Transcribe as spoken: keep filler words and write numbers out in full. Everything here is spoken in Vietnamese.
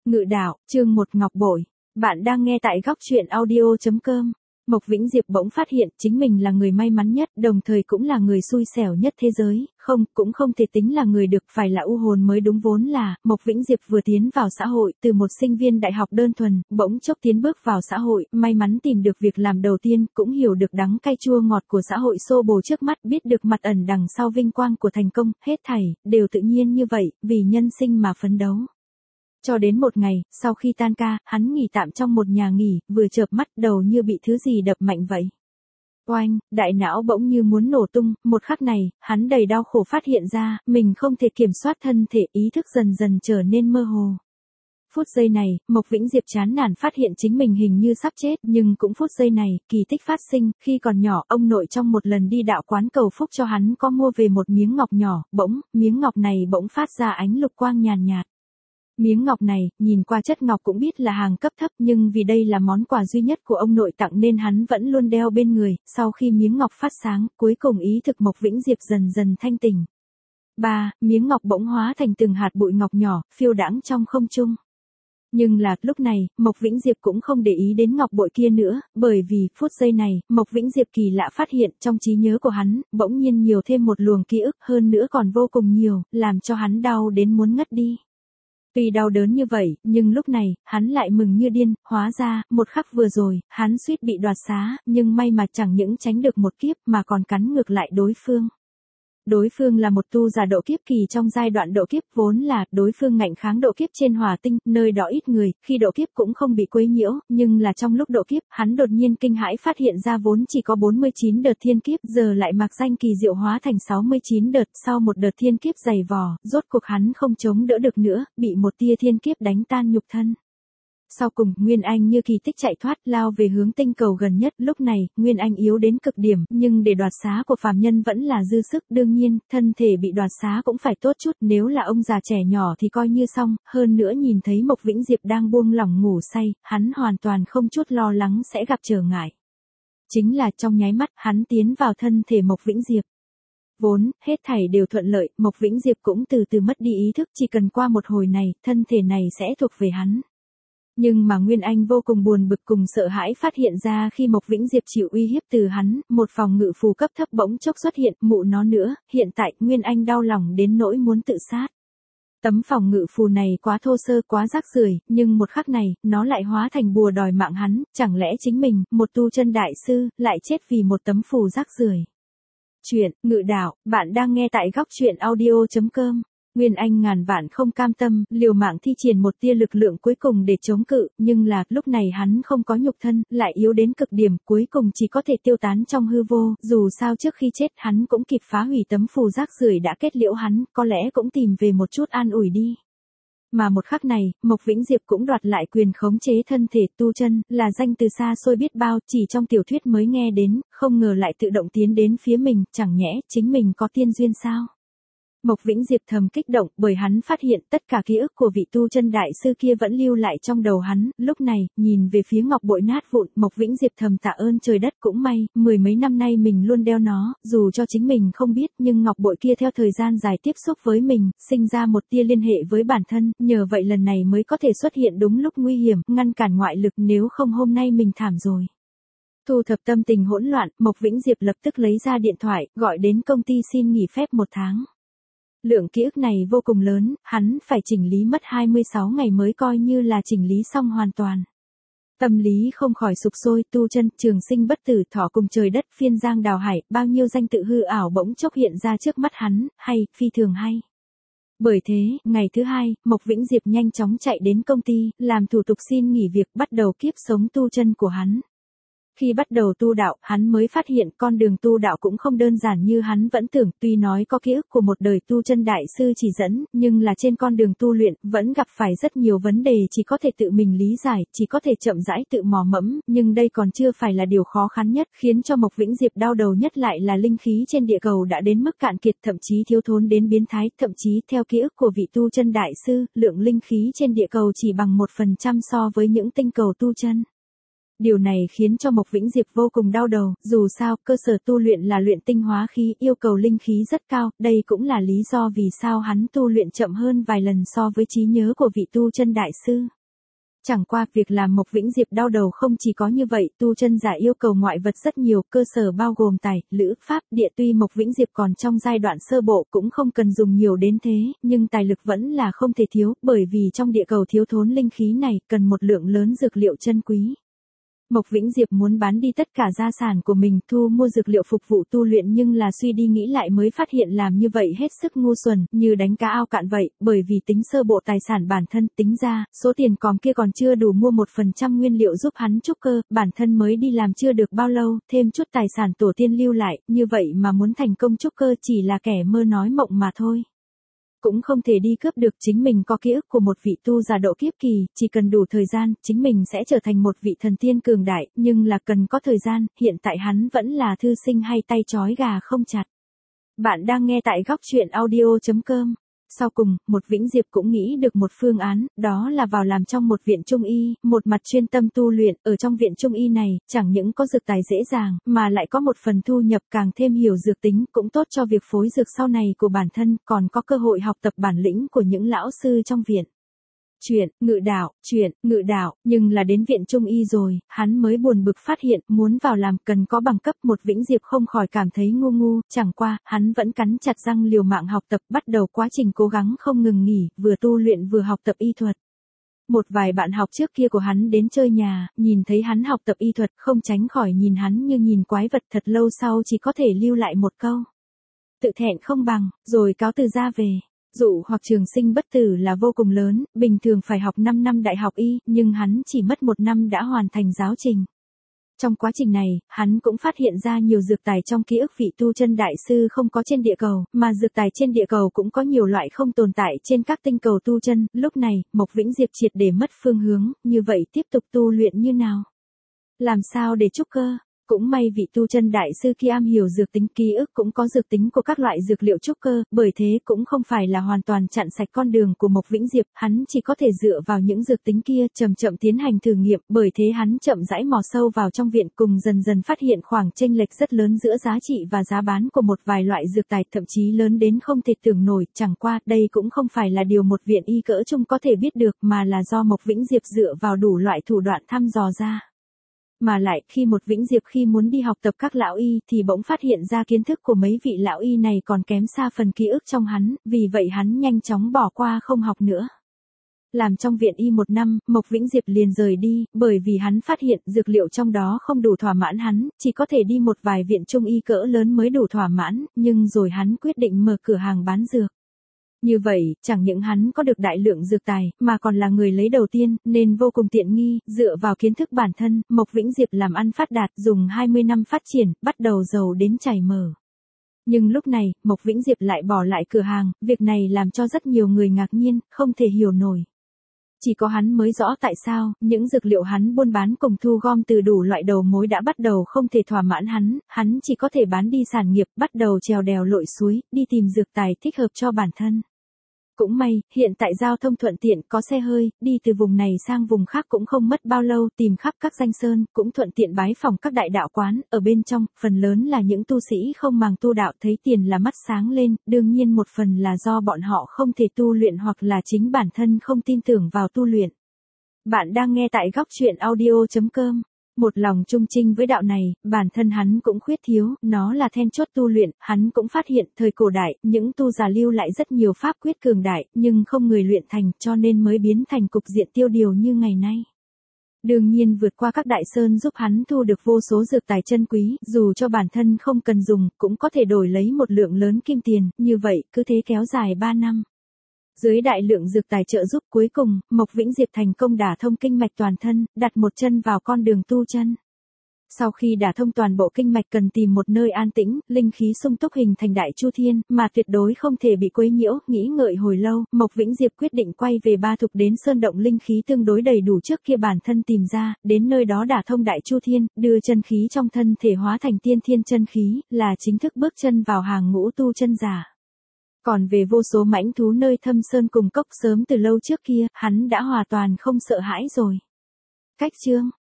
Ngự đạo, chương một Ngọc Bội. Bạn đang nghe tại góc truyện audio chấm com. Mộc Vĩnh Diệp bỗng phát hiện chính mình là người may mắn nhất, đồng thời cũng là người xui xẻo nhất thế giới, không, cũng không thể tính là người được, phải là u hồn mới đúng. Vốn là, Mộc Vĩnh Diệp vừa tiến vào xã hội, từ một sinh viên đại học đơn thuần, bỗng chốc tiến bước vào xã hội, may mắn tìm được việc làm đầu tiên, cũng hiểu được đắng cay chua ngọt của xã hội xô bồ trước mắt, biết được mặt ẩn đằng sau vinh quang của thành công, hết thảy, đều tự nhiên như vậy, vì nhân sinh mà phấn đấu. Cho đến một ngày, sau khi tan ca, hắn nghỉ tạm trong một nhà nghỉ, vừa chợp mắt đầu như bị thứ gì đập mạnh vậy. Oanh, đại não bỗng như muốn nổ tung, một khắc này, hắn đầy đau khổ phát hiện ra, mình không thể kiểm soát thân thể, ý thức dần dần trở nên mơ hồ. Phút giây này, Mộc Vĩnh Diệp chán nản phát hiện chính mình hình như sắp chết, nhưng cũng phút giây này, kỳ tích phát sinh, khi còn nhỏ, ông nội trong một lần đi đạo quán cầu phúc cho hắn có mua về một miếng ngọc nhỏ, bỗng, miếng ngọc này bỗng phát ra ánh lục quang nhàn nhạt. Miếng ngọc này, nhìn qua chất ngọc cũng biết là hàng cấp thấp, nhưng vì đây là món quà duy nhất của ông nội tặng nên hắn vẫn luôn đeo bên người. Sau khi miếng ngọc phát sáng, cuối cùng ý thực Mộc Vĩnh Diệp dần dần thanh tỉnh. ba. Miếng ngọc bỗng hóa thành từng hạt bụi ngọc nhỏ, phiêu đãng trong không trung. Nhưng là, lúc này, Mộc Vĩnh Diệp cũng không để ý đến ngọc bội kia nữa, bởi vì, phút giây này, Mộc Vĩnh Diệp kỳ lạ phát hiện, trong trí nhớ của hắn, bỗng nhiên nhiều thêm một luồng ký ức, hơn nữa còn vô cùng nhiều, làm cho hắn đau đến muốn ngất đi. Tuy đau đớn như vậy, nhưng lúc này, hắn lại mừng như điên, hóa ra, một khắc vừa rồi, hắn suýt bị đoạt xá, nhưng may mà chẳng những tránh được một kiếp mà còn cắn ngược lại đối phương. Đối phương là một tu giả độ kiếp kỳ trong giai đoạn độ kiếp, vốn là, đối phương ngạnh kháng độ kiếp trên hỏa tinh, nơi đó ít người, khi độ kiếp cũng không bị quấy nhiễu, nhưng là trong lúc độ kiếp, hắn đột nhiên kinh hãi phát hiện ra vốn chỉ có bốn mươi chín đợt thiên kiếp, giờ lại mặc danh kỳ diệu hóa thành sáu mươi chín đợt, sau một đợt thiên kiếp dày vò, rốt cuộc hắn không chống đỡ được nữa, bị một tia thiên kiếp đánh tan nhục thân. Sau cùng, Nguyên Anh như kỳ tích chạy thoát, lao về hướng tinh cầu gần nhất, lúc này, Nguyên Anh yếu đến cực điểm, nhưng để đoạt xá của phàm nhân vẫn là dư sức, đương nhiên, thân thể bị đoạt xá cũng phải tốt chút, nếu là ông già trẻ nhỏ thì coi như xong, hơn nữa nhìn thấy Mộc Vĩnh Diệp đang buông lỏng ngủ say, hắn hoàn toàn không chút lo lắng sẽ gặp trở ngại. Chính là trong nháy mắt, hắn tiến vào thân thể Mộc Vĩnh Diệp. Vốn, hết thảy đều thuận lợi, Mộc Vĩnh Diệp cũng từ từ mất đi ý thức, chỉ cần qua một hồi này, thân thể này sẽ thuộc về hắn. Nhưng mà Nguyên Anh vô cùng buồn bực cùng sợ hãi phát hiện ra khi Mộc Vĩnh Diệp chịu uy hiếp từ hắn, một phòng ngự phù cấp thấp bỗng chốc xuất hiện, mụ nó nữa, hiện tại Nguyên Anh đau lòng đến nỗi muốn tự sát. Tấm phòng ngự phù này quá thô sơ, quá rác rưởi, nhưng một khắc này, nó lại hóa thành bùa đòi mạng hắn, chẳng lẽ chính mình, một tu chân đại sư, lại chết vì một tấm phù rác rưởi. Chuyện, ngự đạo, bạn đang nghe tại góc truyện audio chấm com. Nguyên Anh ngàn vạn không cam tâm, liều mạng thi triển một tia lực lượng cuối cùng để chống cự, nhưng là, lúc này hắn không có nhục thân, lại yếu đến cực điểm, cuối cùng chỉ có thể tiêu tán trong hư vô, dù sao trước khi chết hắn cũng kịp phá hủy tấm phù rác rưởi đã kết liễu hắn, có lẽ cũng tìm về một chút an ủi đi. Mà một khắc này, Mộc Vĩnh Diệp cũng đoạt lại quyền khống chế thân thể. Tu chân, là danh từ xa xôi biết bao, chỉ trong tiểu thuyết mới nghe đến, không ngờ lại tự động tiến đến phía mình, chẳng nhẽ, chính mình có tiên duyên sao? Mộc Vĩnh Diệp thầm kích động, bởi hắn phát hiện tất cả ký ức của vị tu chân đại sư kia vẫn lưu lại trong đầu hắn, lúc này, nhìn về phía ngọc bội nát vụn, Mộc Vĩnh Diệp thầm tạ ơn trời đất, cũng may, mười mấy năm nay mình luôn đeo nó, dù cho chính mình không biết, nhưng ngọc bội kia theo thời gian dài tiếp xúc với mình, sinh ra một tia liên hệ với bản thân, nhờ vậy lần này mới có thể xuất hiện đúng lúc nguy hiểm, ngăn cản ngoại lực, nếu không hôm nay mình thảm rồi. Thu thập tâm tình hỗn loạn, Mộc Vĩnh Diệp lập tức lấy ra điện thoại, gọi đến công ty xin nghỉ phép một tháng. Lượng ký ức này vô cùng lớn, hắn phải chỉnh lý mất hai mươi sáu ngày mới coi như là chỉnh lý xong hoàn toàn. Tâm lý không khỏi sục sôi, tu chân, trường sinh bất tử, thọ cùng trời đất, phiên giang đào hải, bao nhiêu danh tự hư ảo bỗng chốc hiện ra trước mắt hắn, hay, phi thường hay. Bởi thế, ngày thứ hai, Mộc Vĩnh Diệp nhanh chóng chạy đến công ty, làm thủ tục xin nghỉ việc, bắt đầu kiếp sống tu chân của hắn. Khi bắt đầu tu đạo, hắn mới phát hiện con đường tu đạo cũng không đơn giản như hắn vẫn tưởng, tuy nói có ký ức của một đời tu chân đại sư chỉ dẫn, nhưng là trên con đường tu luyện, vẫn gặp phải rất nhiều vấn đề chỉ có thể tự mình lý giải, chỉ có thể chậm rãi tự mò mẫm, nhưng đây còn chưa phải là điều khó khăn nhất, khiến cho Mộc Vĩnh Diệp đau đầu nhất lại là linh khí trên địa cầu đã đến mức cạn kiệt, thậm chí thiếu thốn đến biến thái, thậm chí theo ký ức của vị tu chân đại sư, lượng linh khí trên địa cầu chỉ bằng một phần trăm so với những tinh cầu tu chân. Điều này khiến cho Mộc Vĩnh Diệp vô cùng đau đầu, dù sao, cơ sở tu luyện là luyện tinh hóa khí, yêu cầu linh khí rất cao, đây cũng là lý do vì sao hắn tu luyện chậm hơn vài lần so với trí nhớ của vị tu chân đại sư. Chẳng qua việc làm Mộc Vĩnh Diệp đau đầu không chỉ có như vậy, tu chân giả yêu cầu ngoại vật rất nhiều, cơ sở bao gồm tài, lữ, pháp, địa, tuy Mộc Vĩnh Diệp còn trong giai đoạn sơ bộ cũng không cần dùng nhiều đến thế, nhưng tài lực vẫn là không thể thiếu, bởi vì trong địa cầu thiếu thốn linh khí này, cần một lượng lớn dược liệu chân quý. Mộc Vĩnh Diệp muốn bán đi tất cả gia sản của mình thu mua dược liệu phục vụ tu luyện, nhưng là suy đi nghĩ lại mới phát hiện làm như vậy hết sức ngu xuẩn, như đánh cá ao cạn vậy, bởi vì tính sơ bộ tài sản bản thân tính ra, số tiền còm kia còn chưa đủ mua một phần trăm nguyên liệu giúp hắn trúc cơ, bản thân mới đi làm chưa được bao lâu, thêm chút tài sản tổ tiên lưu lại, như vậy mà muốn thành công trúc cơ chỉ là kẻ mơ nói mộng mà thôi. Cũng không thể đi cướp được, chính mình có ký ức của một vị tu giả độ kiếp kỳ, chỉ cần đủ thời gian, chính mình sẽ trở thành một vị thần tiên cường đại, nhưng là cần có thời gian, hiện tại hắn vẫn là thư sinh hay tay trói gà không chặt. Bạn đang nghe tại góc truyện audio chấm com. Sau cùng, một Vĩnh Diệp cũng nghĩ được một phương án, đó là vào làm trong một viện trung y, một mặt chuyên tâm tu luyện, ở trong viện trung y này, chẳng những có dược tài dễ dàng, mà lại có một phần thu nhập càng thêm hiểu dược tính, cũng tốt cho việc phối dược sau này của bản thân, còn có cơ hội học tập bản lĩnh của những lão sư trong viện. Chuyện, ngự đạo, chuyện, ngự đạo, nhưng là đến viện trung y rồi, hắn mới buồn bực phát hiện, muốn vào làm cần có bằng cấp, một Vĩnh Diệp không khỏi cảm thấy ngu ngu, chẳng qua, hắn vẫn cắn chặt răng liều mạng học tập, bắt đầu quá trình cố gắng không ngừng nghỉ, vừa tu luyện vừa học tập y thuật. Một vài bạn học trước kia của hắn đến chơi nhà, nhìn thấy hắn học tập y thuật, không tránh khỏi nhìn hắn như nhìn quái vật, thật lâu sau chỉ có thể lưu lại một câu. Tự thẹn không bằng, rồi cáo từ ra về. Dụ hoặc trường sinh bất tử là vô cùng lớn, bình thường phải học năm năm đại học y, nhưng hắn chỉ mất một năm đã hoàn thành giáo trình. Trong quá trình này, hắn cũng phát hiện ra nhiều dược tài trong ký ức vị tu chân đại sư không có trên địa cầu, mà dược tài trên địa cầu cũng có nhiều loại không tồn tại trên các tinh cầu tu chân. Lúc này, Mộc Vĩnh Diệp triệt để mất phương hướng, như vậy tiếp tục tu luyện như nào? Làm sao để trúc cơ? Cũng may vị tu chân đại sư kia am hiểu dược tính, ký ức cũng có dược tính của các loại dược liệu trúc cơ, bởi thế cũng không phải là hoàn toàn chặn sạch con đường của Mộc Vĩnh Diệp, hắn chỉ có thể dựa vào những dược tính kia chậm chậm tiến hành thử nghiệm, bởi thế hắn chậm rãi mò sâu vào trong viện, cùng dần dần phát hiện khoảng chênh lệch rất lớn giữa giá trị và giá bán của một vài loại dược tài, thậm chí lớn đến không thể tưởng nổi, chẳng qua đây cũng không phải là điều một viện y cỡ trung có thể biết được, mà là do Mộc Vĩnh Diệp dựa vào đủ loại thủ đoạn thăm dò ra. Mà lại, khi một Vĩnh Diệp khi muốn đi học tập các lão y thì bỗng phát hiện ra kiến thức của mấy vị lão y này còn kém xa phần ký ức trong hắn, vì vậy hắn nhanh chóng bỏ qua không học nữa. Làm trong viện y một năm, Mộc Vĩnh Diệp liền rời đi, bởi vì hắn phát hiện dược liệu trong đó không đủ thỏa mãn hắn, chỉ có thể đi một vài viện trung y cỡ lớn mới đủ thỏa mãn, nhưng rồi hắn quyết định mở cửa hàng bán dược. Như vậy, chẳng những hắn có được đại lượng dược tài, mà còn là người lấy đầu tiên, nên vô cùng tiện nghi, dựa vào kiến thức bản thân, Mộc Vĩnh Diệp làm ăn phát đạt, dùng hai mươi năm phát triển, bắt đầu giàu đến chảy mỡ. Nhưng lúc này, Mộc Vĩnh Diệp lại bỏ lại cửa hàng, việc này làm cho rất nhiều người ngạc nhiên, không thể hiểu nổi. Chỉ có hắn mới rõ tại sao, những dược liệu hắn buôn bán cùng thu gom từ đủ loại đầu mối đã bắt đầu không thể thỏa mãn hắn, hắn chỉ có thể bán đi sản nghiệp, bắt đầu trèo đèo lội suối, đi tìm dược tài thích hợp cho bản thân. Cũng may, hiện tại giao thông thuận tiện, có xe hơi, đi từ vùng này sang vùng khác cũng không mất bao lâu, tìm khắp các danh sơn, cũng thuận tiện bái phỏng các đại đạo quán, ở bên trong, phần lớn là những tu sĩ không màng tu đạo, thấy tiền là mắt sáng lên, đương nhiên một phần là do bọn họ không thể tu luyện hoặc là chính bản thân không tin tưởng vào tu luyện. Bạn đang nghe tại góc truyện audio chấm com. Một lòng trung trinh với đạo này, bản thân hắn cũng khuyết thiếu, nó là then chốt tu luyện, hắn cũng phát hiện, thời cổ đại, những tu giả lưu lại rất nhiều pháp quyết cường đại, nhưng không người luyện thành, cho nên mới biến thành cục diện tiêu điều như ngày nay. Đương nhiên vượt qua các đại sơn giúp hắn thu được vô số dược tài chân quý, dù cho bản thân không cần dùng, cũng có thể đổi lấy một lượng lớn kim tiền, như vậy, cứ thế kéo dài ba năm. Dưới đại lượng dược tài trợ giúp, cuối cùng, Mộc Vĩnh Diệp thành công đả thông kinh mạch toàn thân, đặt một chân vào con đường tu chân. Sau khi đả thông toàn bộ kinh mạch cần tìm một nơi an tĩnh, linh khí sung túc hình thành đại chu thiên, mà tuyệt đối không thể bị quấy nhiễu, nghĩ ngợi hồi lâu, Mộc Vĩnh Diệp quyết định quay về Ba Thục đến sơn động linh khí tương đối đầy đủ trước kia bản thân tìm ra, đến nơi đó đả thông đại chu thiên, đưa chân khí trong thân thể hóa thành tiên thiên chân khí, là chính thức bước chân vào hàng ngũ tu chân giả. Còn về vô số mãnh thú nơi thâm sơn cùng cốc sớm từ lâu trước kia, hắn đã hoàn toàn không sợ hãi rồi. Cách chương